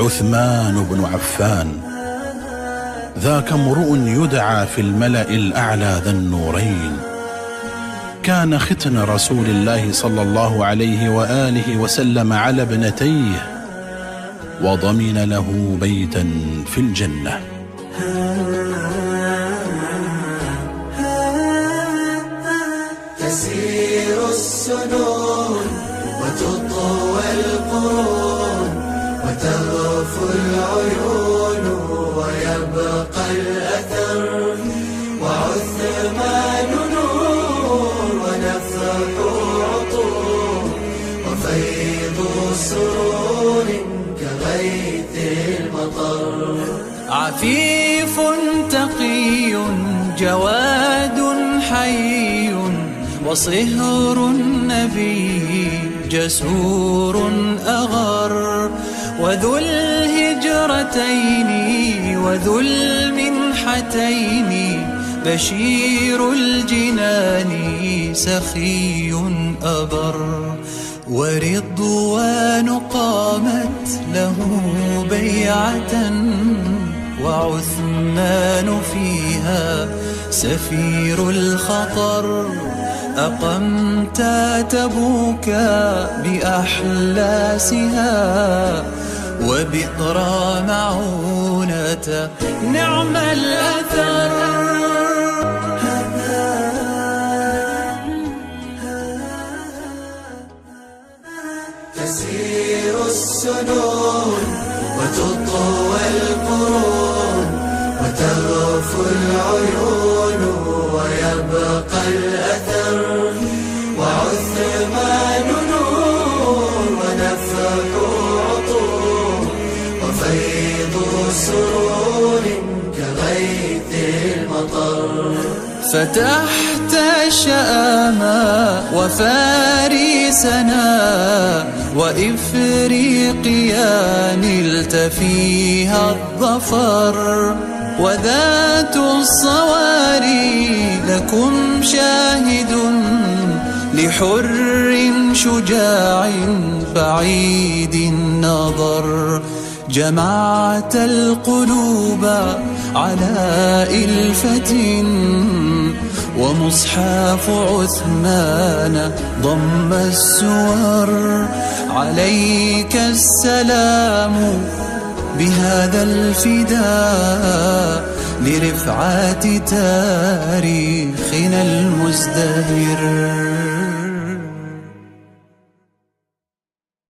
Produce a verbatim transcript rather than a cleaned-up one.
عثمان بن عفان. ذاك امرؤ يدعى في الملأ الأعلى ذا النورين، كان ختن رسول الله صلى الله عليه وآله وسلم على ابنتيه، وضمن له بيتا في الجنة. تسير السنون وتطوى القرون وتغفو العيون ويبقى الأثر، وعثمان نور ونفح عطور وفيض سرور كغيث المطر. عفيف تقي جواد حي وصهر النبي جسور أغر، وذو الهجرتين وذو المنحتين بشير الجنان سخي أبر. ورضوان قامت له بيعة وعثمان فيها سفير الخطر. أقمت تبوك بأحلاسها وبئر معونة نعم الأثر. تسير السنون وتطوى القرون وتغفو العيون ويبقى الأثر، وعثمان نور ونفح عطور وفيض سرور كغيث المطر. فتحت الشآما وفارسنا وإفريقيا نلت فيها الظفر، وذات الصواري لكم شاهد لحر شجاع بعيد النظر. جمعت القلوب على إلفة ومصحف عثمان ضم السور. عليك السلام بهذا الفداء لرفعة تاريخنا المزدهر.